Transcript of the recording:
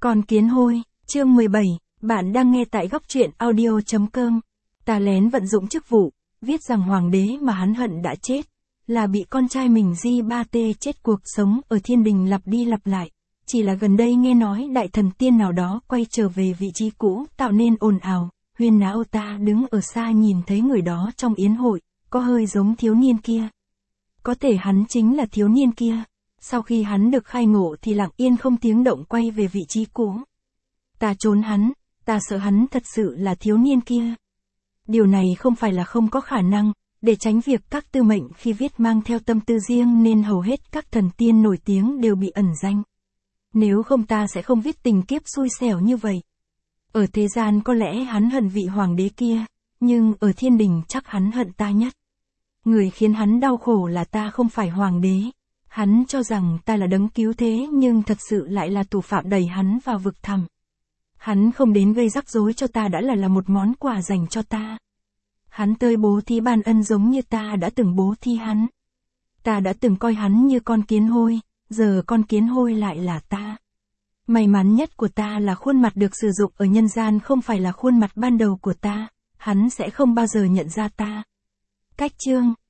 Con kiến hôi, chương 17, bạn đang nghe tại góc truyện audio.com. Ta lén vận dụng chức vụ, viết rằng hoàng đế mà hắn hận đã chết, là bị con trai mình Di-ba-tê chết cuộc sống ở thiên đình lặp đi lặp lại. Chỉ là gần đây nghe nói đại thần tiên nào đó quay trở về vị trí cũ tạo nên ồn ào, huyên náo. Ta đứng ở xa nhìn thấy người đó trong yến hội, có hơi giống thiếu niên kia. Có thể hắn chính là thiếu niên kia. Sau khi hắn được khai ngộ thì lặng yên không tiếng động quay về vị trí cũ. Ta trốn hắn, ta sợ hắn thật sự là thiếu niên kia. Điều này không phải là không có khả năng, để tránh việc các tư mệnh khi viết mang theo tâm tư riêng nên hầu hết các thần tiên nổi tiếng đều bị ẩn danh. Nếu không ta sẽ không viết tình kiếp xui xẻo như vậy. Ở thế gian có lẽ hắn hận vị hoàng đế kia, nhưng ở thiên đình chắc hắn hận ta nhất. Người khiến hắn đau khổ là ta không phải hoàng đế. Hắn cho rằng ta là đấng cứu thế nhưng thật sự lại là thủ phạm đẩy hắn vào vực thẳm. Hắn không đến gây rắc rối cho ta đã là một món quà dành cho ta. Hắn tơi bố thí ban ân giống như ta đã từng bố thí hắn. Ta đã từng coi hắn như con kiến hôi, giờ con kiến hôi lại là ta. May mắn nhất của ta là khuôn mặt được sử dụng ở nhân gian không phải là khuôn mặt ban đầu của ta, hắn sẽ không bao giờ nhận ra ta. Cách chương